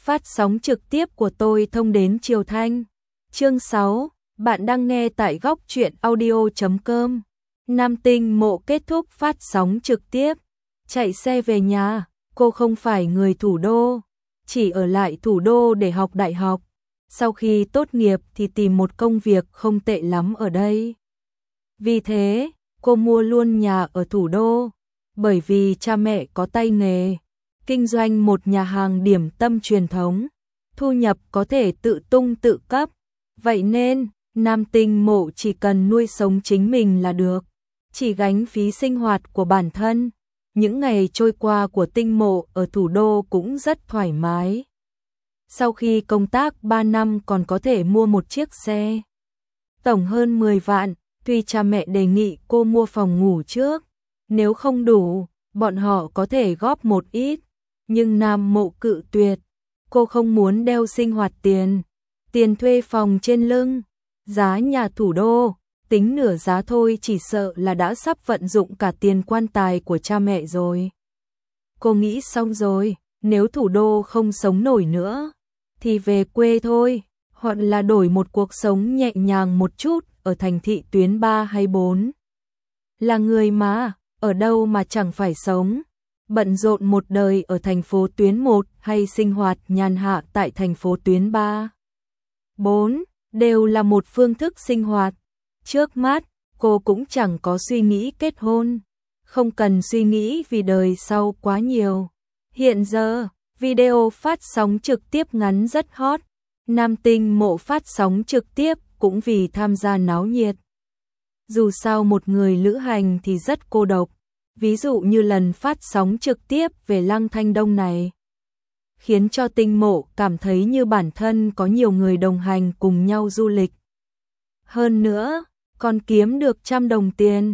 phát sóng trực tiếp của tôi thông đến Triều Thanh. Chương 6, bạn đang nghe tại góc truyện audio.com. Nam Tinh Mộ kết thúc phát sóng trực tiếp, chạy xe về nhà, cô không phải người thủ đô, chỉ ở lại thủ đô để học đại học. Sau khi tốt nghiệp thì tìm một công việc không tệ lắm ở đây. Vì thế, cô mua luôn nhà ở thủ đô, bởi vì cha mẹ có tay nghề, kinh doanh một nhà hàng điểm tâm truyền thống, thu nhập có thể tự tung tự cấp. Vậy nên, Nam Tinh Mộ chỉ cần nuôi sống chính mình là được, chỉ gánh phí sinh hoạt của bản thân. Những ngày trôi qua của Tinh Mộ ở thủ đô cũng rất thoải mái. Sau khi công tác 3 năm còn có thể mua một chiếc xe tổng hơn 10 vạn, tuy cha mẹ đề nghị cô mua phòng ngủ trước, nếu không đủ, bọn họ có thể góp một ít, nhưng Nam Mộ cự tuyệt, cô không muốn đeo sinh hoạt tiền thuê phòng trên lưng, giá nhà thủ đô, tính nửa giá thôi chỉ sợ là đã sắp vận dụng cả tiền quan tài của cha mẹ rồi. Cô nghĩ xong rồi, nếu thủ đô không sống nổi nữa, thì về quê thôi, hoặc là đổi một cuộc sống nhẹ nhàng một chút ở thành thị tuyến 3 hay 4. Là người mà, ở đâu mà chẳng phải sống, bận rộn một đời ở thành phố tuyến 1 hay sinh hoạt nhàn hạ tại thành phố tuyến 3, 4, đều là một phương thức sinh hoạt. Trước mắt, cô cũng chẳng có suy nghĩ kết hôn, không cần suy nghĩ vì đời sau quá nhiều. Hiện giờ, video phát sóng trực tiếp ngắn rất hot, Nam Tinh Mộ phát sóng trực tiếp cũng vì tham gia náo nhiệt. Dù sao một người lữ hành thì rất cô độc, ví dụ như lần phát sóng trực tiếp về Lăng Thanh Đông này, khiến cho Tinh Mộ cảm thấy như bản thân có nhiều người đồng hành cùng nhau du lịch. Hơn nữa, còn kiếm được 100 đồng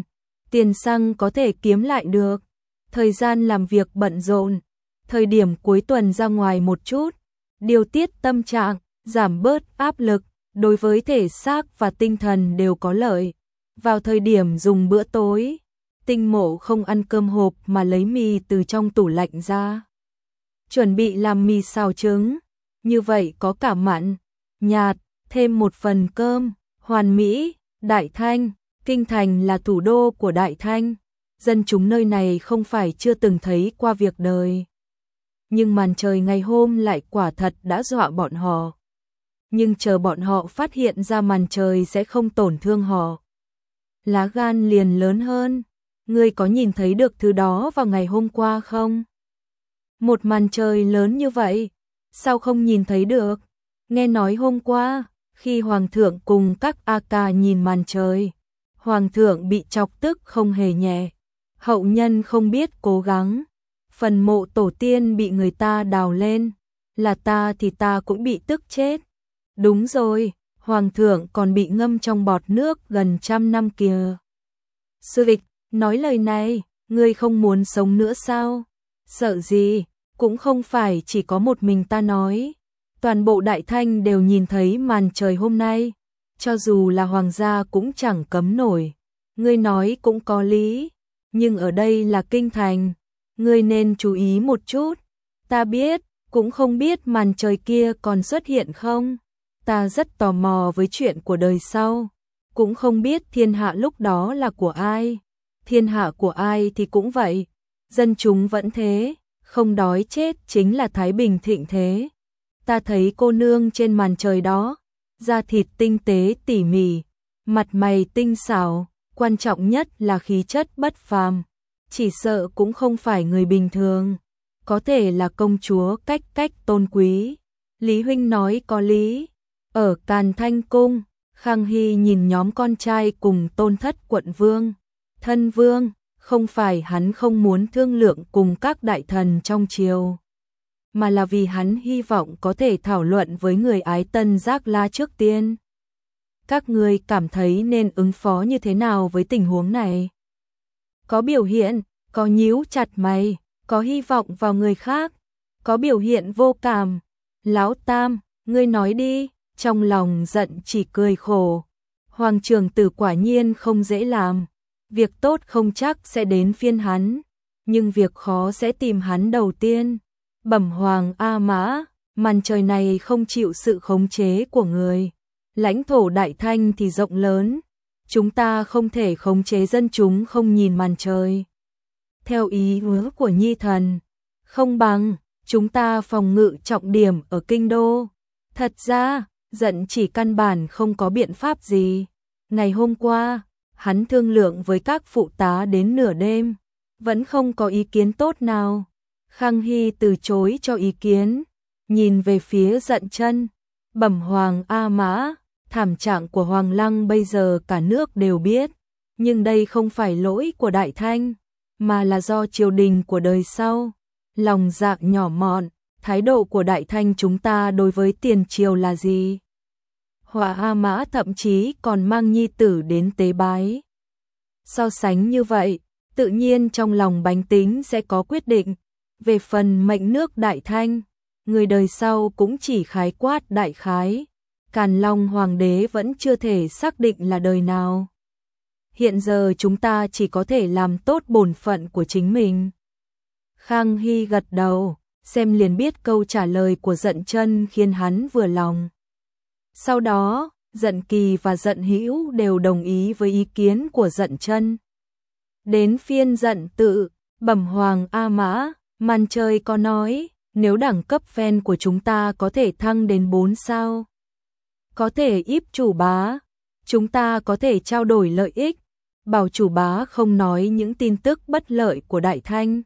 tiền xăng có thể kiếm lại được, thời gian làm việc bận rộn, thời điểm cuối tuần ra ngoài một chút, điều tiết tâm trạng, giảm bớt áp lực, đối với thể xác và tinh thần đều có lợi. Vào thời điểm dùng bữa tối, Tinh Mộ không ăn cơm hộp mà lấy mì từ trong tủ lạnh ra, chuẩn bị làm mì xào trứng, như vậy có cả mặn, nhạt, thêm một phần cơm, hoàn mỹ. Đại Thanh, Kinh Thành là thủ đô của Đại Thanh, dân chúng nơi này không phải chưa từng thấy qua việc đời. Nhưng màn trời ngày hôm lại quả thật đã dọa bọn họ. Nhưng chờ bọn họ phát hiện ra màn trời sẽ không tổn thương họ, lá gan liền lớn hơn. Ngươi có nhìn thấy được thứ đó vào ngày hôm qua không? Một màn trời lớn như vậy, sao không nhìn thấy được? Nghe nói hôm qua, khi Hoàng thượng cùng các A ca nhìn màn trời, Hoàng thượng bị chọc tức không hề nhẹ. Hậu nhân không biết cố gắng, phần mộ tổ tiên bị người ta đào lên, là ta thì ta cũng bị tức chết. Đúng rồi, Hoàng thượng còn bị ngâm trong bọt nước gần 100 năm kìa. Sư Vịch, nói lời này, ngươi không muốn sống nữa sao? Sợ gì, cũng không phải chỉ có một mình ta nói. Toàn bộ Đại Thanh đều nhìn thấy màn trời hôm nay, cho dù là hoàng gia cũng chẳng cấm nổi. Ngươi nói cũng có lý, nhưng ở đây là Kinh Thành, ngươi nên chú ý một chút. Ta biết, cũng không biết màn trời kia còn xuất hiện không. Ta rất tò mò với chuyện của đời sau, cũng không biết thiên hạ lúc đó là của ai. Thiên hạ của ai thì cũng vậy, dân chúng vẫn thế, không đói chết chính là thái bình thịnh thế. Ta thấy cô nương trên màn trời đó, da thịt tinh tế tỉ mỉ, mặt mày tinh xảo, quan trọng nhất là khí chất bất phàm, chỉ sợ cũng không phải người bình thường, có thể là công chúa cách tôn quý. Lý huynh nói có lý. Ở Càn Thanh cung, Khang Hy nhìn nhóm con trai cùng Tôn Thất quận vương, thân vương, không phải hắn không muốn thương lượng cùng các đại thần trong triều, mà là vì hắn hy vọng có thể thảo luận với người ái Tân Giác La trước tiên. Các ngươi cảm thấy nên ứng phó như thế nào với tình huống này? Có biểu hiện, có nhíu chặt mày, có hy vọng vào người khác, có biểu hiện vô cảm. Lão Tam, ngươi nói đi. Trong lòng giận chỉ cười khổ. Hoàng trưởng tử quả nhiên không dễ làm. Việc tốt không chắc sẽ đến phiên hắn, nhưng việc khó sẽ tìm hắn đầu tiên. Bẩm Hoàng A Mã, Màn trời này không chịu sự khống chế của người. Lãnh thổ Đại Thanh thì rộng lớn, chúng ta không thể khống chế dân chúng không nhìn màn trời. Theo ý hứa của Nhi Thần, không bằng chúng ta phòng ngự trọng điểm ở kinh đô. Thật ra, Dận chỉ căn bản không có biện pháp gì. Ngày hôm qua, hắn thương lượng với các phụ tá đến nửa đêm, vẫn không có ý kiến tốt nào. Khang Hy từ chối cho ý kiến, nhìn về phía Dận Chân, bẩm Hoàng A Mã, thảm trạng của Hoàng Lăng bây giờ cả nước đều biết, nhưng đây không phải lỗi của Đại Thanh, mà là do triều đình của đời sau. Lòng dạ nhỏ mọn, thái độ của Đại Thanh chúng ta đối với tiền triều là gì? Hỏa A Mã thậm chí còn mang nhi tử đến tế bái. So sánh như vậy, tự nhiên trong lòng bánh tính sẽ có quyết định. Về phần mệnh nước Đại Thanh, người đời sau cũng chỉ khái quát đại khái. Càn Long Hoàng đế vẫn chưa thể xác định là đời nào. Hiện giờ chúng ta chỉ có thể làm tốt bổn phận của chính mình. Khang Hy gật đầu, xem liền biết câu trả lời của Dận Chân khiến hắn vừa lòng. Sau đó, Dận Kỳ và Dận Hữu đều đồng ý với ý kiến của Dận Chân. Đến phiên Dận Tự, bẩm Hoàng A Mã, màn trời có nói, nếu đẳng cấp fan của chúng ta có thể thăng đến 4 sao, có thể íp chủ bá, chúng ta có thể trao đổi lợi ích, bảo chủ bá không nói những tin tức bất lợi của Đại Thanh.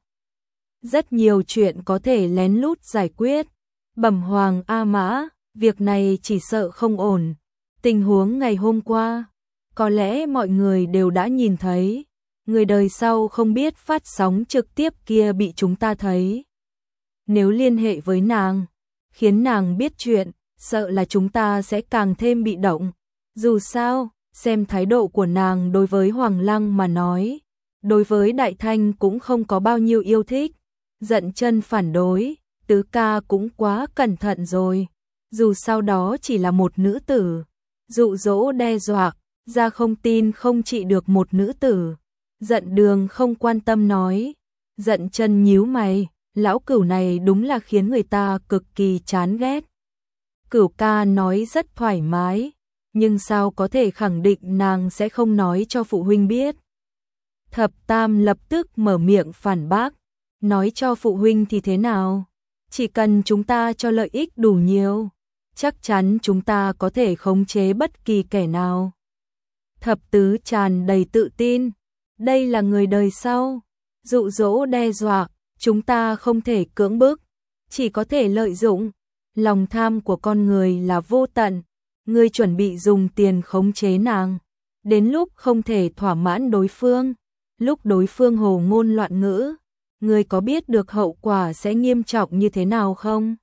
Rất nhiều chuyện có thể lén lút giải quyết. Bẩm Hoàng A Mã, việc này chỉ sợ không ổn. Tình huống ngày hôm qua, có lẽ mọi người đều đã nhìn thấy. Người đời sau không biết phát sóng trực tiếp kia bị chúng ta thấy. Nếu liên hệ với nàng, khiến nàng biết chuyện, sợ là chúng ta sẽ càng thêm bị động. Dù sao, xem thái độ của nàng đối với Hoàng Lăng mà nói, đối với Đại Thanh cũng không có bao nhiêu yêu thích. Dận Chân phản đối, Tứ ca cũng quá cẩn thận rồi. Dù sau đó chỉ là một nữ tử, dụ dỗ đe dọa, ra không tin không trị được một nữ tử. Dận Đường không quan tâm nói. Dận Chân nhíu mày, lão cửu này đúng là khiến người ta cực kỳ chán ghét. Cửu ca nói rất thoải mái, nhưng sao có thể khẳng định nàng sẽ không nói cho phụ huynh biết. Thập Tam lập tức mở miệng phản bác, nói cho phụ huynh thì thế nào? Chỉ cần chúng ta cho lợi ích đủ nhiều, chắc chắn chúng ta có thể khống chế bất kỳ kẻ nào. Thập Tứ tràn đầy tự tin, đây là người đời sau, dụ dỗ đe dọa, chúng ta không thể cưỡng bức, chỉ có thể lợi dụng. Lòng tham của con người là vô tận, ngươi chuẩn bị dùng tiền khống chế nàng, đến lúc không thể thỏa mãn đối phương, lúc đối phương hồ ngôn loạn ngữ, ngươi có biết được hậu quả sẽ nghiêm trọng như thế nào không?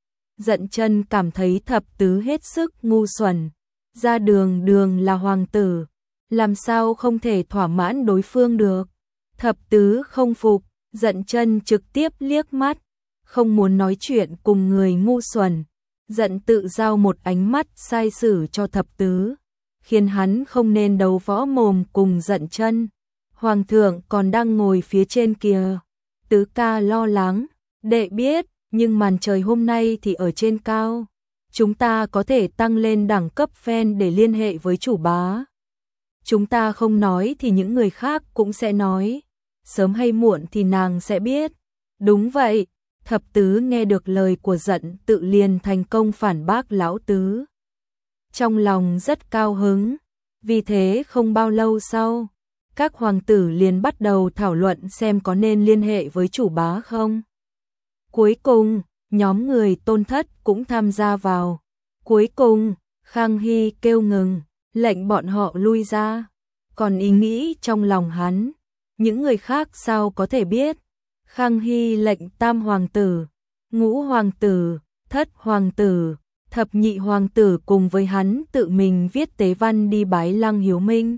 Dận Chân cảm thấy Thập Tứ hết sức ngu xuẩn, ra đường đường là hoàng tử, làm sao không thể thỏa mãn đối phương được? Thập Tứ không phục, Dận Chân trực tiếp liếc mắt, không muốn nói chuyện cùng người ngu xuẩn. Dận Tự giao một ánh mắt sai sử cho Thập Tứ, khiến hắn không nên đấu võ mồm cùng Dận Chân. Hoàng thượng còn đang ngồi phía trên kìa. Tứ ca lo lắng, đệ biết, nhưng màn trời hôm nay thì ở trên cao. Chúng ta có thể tăng lên đẳng cấp fan để liên hệ với chủ bá. Chúng ta không nói thì những người khác cũng sẽ nói. Sớm hay muộn thì nàng sẽ biết. Đúng vậy, Thập Tứ nghe được lời của Dận Tự liền thành công phản bác lão tứ. Trong lòng rất cao hứng, vì thế không bao lâu sau, các hoàng tử liền bắt đầu thảo luận xem có nên liên hệ với chủ bá không. Cuối cùng, nhóm người Tôn Thất cũng tham gia vào. Cuối cùng, Khang Hy kêu ngừng, lệnh bọn họ lui ra. Còn ý nghĩ trong lòng hắn, những người khác sao có thể biết. Khang Hy lệnh Tam hoàng tử, Ngũ hoàng tử, Thất hoàng tử, Thập nhị hoàng tử cùng với hắn tự mình viết tế văn đi bái Lăng Hiếu Minh.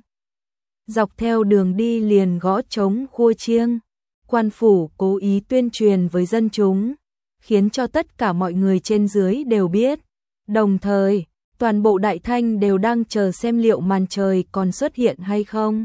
Dọc theo đường đi liền gõ trống khua chiêng, quan phủ cố ý tuyên truyền với dân chúng, khiến cho tất cả mọi người trên dưới đều biết. Đồng thời, toàn bộ Đại Thanh đều đang chờ xem liệu màn trời còn xuất hiện hay không.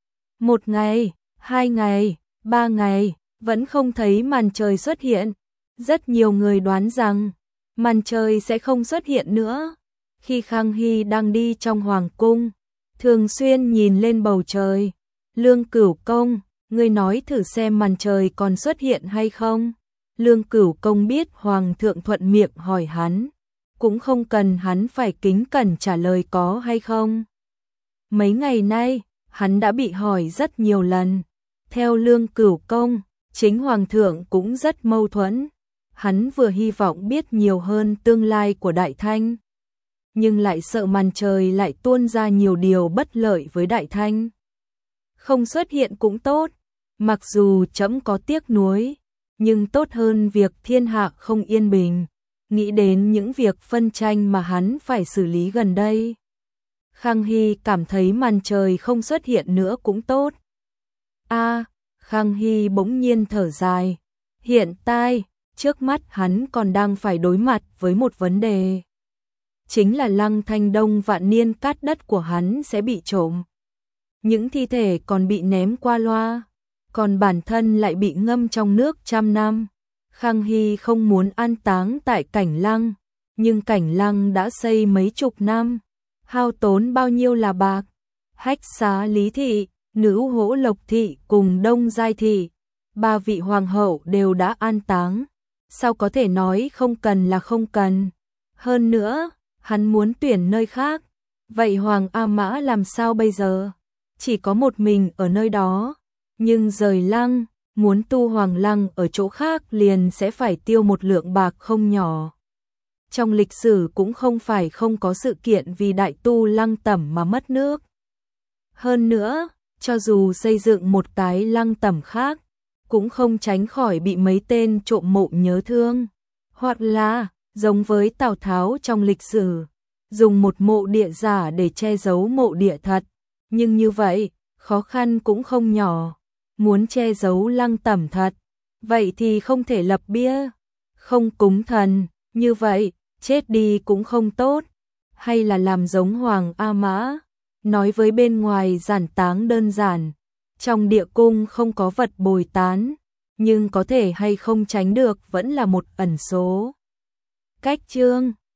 1 ngày, 2 ngày, 3 ngày, vẫn không thấy màn trời xuất hiện. Rất nhiều người đoán rằng, màn trời sẽ không xuất hiện nữa. Khi Khang Hy đang đi trong hoàng cung, thường xuyên nhìn lên bầu trời, Lương Cửu Công, ngươi nói thử xem màn trời còn xuất hiện hay không? Lương Cửu Công biết hoàng thượng thuận miệng hỏi hắn, cũng không cần hắn phải kính cẩn trả lời có hay không. Mấy ngày nay, hắn đã bị hỏi rất nhiều lần. Theo Lương Cửu Công, chính hoàng thượng cũng rất mâu thuẫn. Hắn vừa hy vọng biết nhiều hơn tương lai của Đại Thanh, nhưng lại sợ màn trời lại tuôn ra nhiều điều bất lợi với Đại Thanh. Không xuất hiện cũng tốt, mặc dù trẫm có tiếc nuối, nhưng tốt hơn việc thiên hạ không yên bình. Nghĩ đến những việc phân tranh mà hắn phải xử lý gần đây, Khang Hy cảm thấy màn trời không xuất hiện nữa cũng tốt. Khang Hy bỗng nhiên thở dài. Hiện tại, trước mắt hắn còn đang phải đối mặt với một vấn đề. Chính là Lăng Thanh Đông vạn niên cát đất của hắn sẽ bị trộm. Những thi thể còn bị ném qua loa, còn bản thân lại bị ngâm trong nước trăm năm. Khang Hy không muốn an táng tại Cảnh Lăng, nhưng Cảnh Lăng đã xây mấy chục năm, hao tốn bao nhiêu là bạc. Hách Xá Lý Thị, Nữ Hỗ Lộc Thị cùng Đông Giai Thị, ba vị hoàng hậu đều đã an táng. Sao có thể nói không cần là không cần? Hơn nữa, hắn muốn tuyển nơi khác. Vậy Hoàng A Mã làm sao bây giờ? Chỉ có một mình ở nơi đó, nhưng rời lăng, muốn tu Hoàng Lăng ở chỗ khác liền sẽ phải tiêu một lượng bạc không nhỏ. Trong lịch sử cũng không phải không có sự kiện vì đại tu Lăng Tẩm mà mất nước. Hơn nữa, cho dù xây dựng một cái Lăng Tẩm khác, cũng không tránh khỏi bị mấy tên trộm mộ nhớ thương. Hoặc là, giống với Tào Tháo trong lịch sử, dùng một mộ địa giả để che giấu mộ địa thật. Nhưng như vậy, khó khăn cũng không nhỏ. Muốn che giấu Lăng Tẩm thật, vậy thì không thể lập bia, không cúng thần, như vậy, chết đi cũng không tốt. Hay là làm giống Hoàng A Mã, nói với bên ngoài giản táng đơn giản, trong địa cung không có vật bồi tán, nhưng có thể hay không tránh được vẫn là một ẩn số. Cách chương